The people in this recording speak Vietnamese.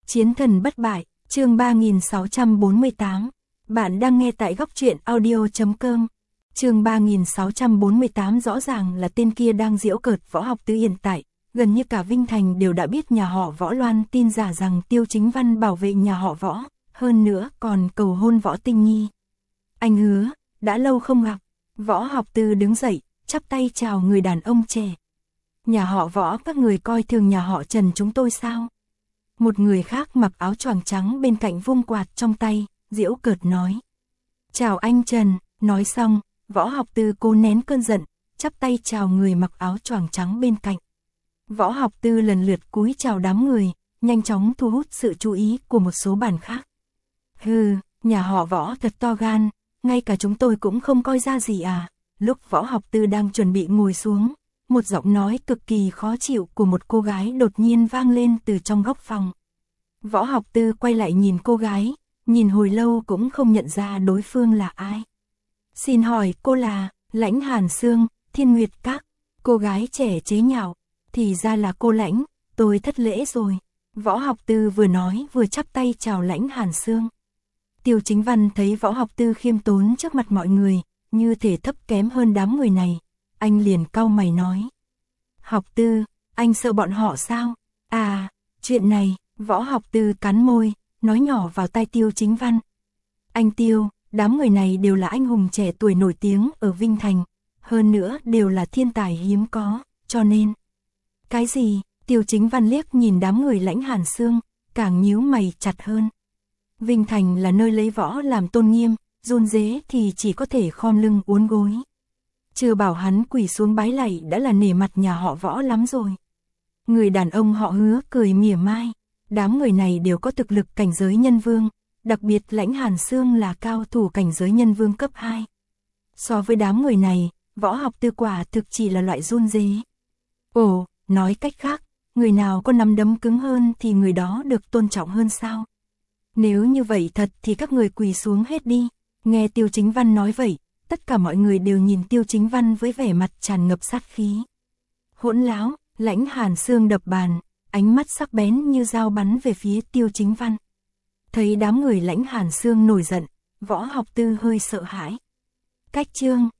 Chiến thần bất bại, chương 3648. Bạn đang nghe tại góc truyện audio.com. Chương 3648 rõ ràng là tên kia đang giễu cợt Võ Học Tư hiện tại. Gần như cả Vinh Thành đều đã biết nhà họ Võ loan tin giả rằng Tiêu Chính Văn bảo vệ nhà họ Võ, hơn nữa còn cầu hôn Võ Tinh Nhi. Anh Hứa, đã lâu không gặp. Võ Học Tư đứng dậy, chắp tay chào người đàn ông trẻ. Nhà họ Võ các người coi thường nhà họ Trần chúng tôi sao? Một người khác mặc áo choàng trắng bên cạnh vung quạt trong tay, giễu cợt nói. Chào anh Trần, nói xong, Võ Học Tư cố nén cơn giận, chắp tay chào người mặc áo choàng trắng bên cạnh. Võ Học Tư lần lượt cúi chào đám người, nhanh chóng thu hút sự chú ý của một số bàn khác. Hừ, nhà họ Võ thật to gan, ngay cả chúng tôi cũng không coi ra gì à. Lúc Võ Học Tư đang chuẩn bị ngồi xuống, một giọng nói cực kỳ khó chịu của một cô gái đột nhiên vang lên từ trong góc phòng. Võ Học Tư quay lại nhìn cô gái, nhìn hồi lâu cũng không nhận ra đối phương là ai. Xin hỏi cô là Lãnh Hàn Sương, Thiên Nguyệt Các. Cô gái trẻ chế nhạo, thì ra là cô Lãnh, tôi thất lễ rồi. Võ Học Tư vừa nói vừa chắp tay chào Lãnh Hàn Sương. Tiêu Chính Văn thấy Võ Học Tư khiêm tốn trước mặt mọi người, như thể thấp kém hơn đám người này. Anh liền cau mày nói. Học Tư, anh sợ bọn họ sao? À, chuyện này, Võ Học Tư cắn môi, nói nhỏ vào tai Tiêu Chính Văn. Anh Tiêu, đám người này đều là anh hùng trẻ tuổi nổi tiếng ở Vinh Thành, hơn nữa đều là thiên tài hiếm có, cho nên... Cái gì? Tiêu Chính Văn liếc nhìn đám người Lãnh Hàn Sương, càng nhíu mày chặt hơn. Vinh Thành là nơi lấy võ làm tôn nghiêm, run rế thì chỉ có thể khom lưng uốn gối. Chưa bảo hắn quỳ xuống bái lạy đã là nể mặt nhà họ Võ lắm rồi. Người đàn ông họ Hứa cười mỉa mai. Đám người này đều có thực lực cảnh giới nhân vương, đặc biệt Lãnh Hàn Sương là cao thủ cảnh giới nhân vương cấp 2. So với đám người này, Võ Học Tư quả thực chỉ là loại run rế. Ồ, nói cách khác, người nào có nắm đấm cứng hơn thì người đó được tôn trọng hơn sao? Nếu như vậy thật thì các người quỳ xuống hết đi. Nghe Tiêu Chính Văn nói vậy, tất cả mọi người đều nhìn Tiêu Chính Văn với vẻ mặt tràn ngập sát khí. Hỗn láo, Lãnh Hàn Sương đập bàn, ánh mắt sắc bén như dao bắn về phía Tiêu Chính Văn. Thấy đám người Lãnh Hàn Sương nổi giận, Võ Học Tư hơi sợ hãi. Cách chương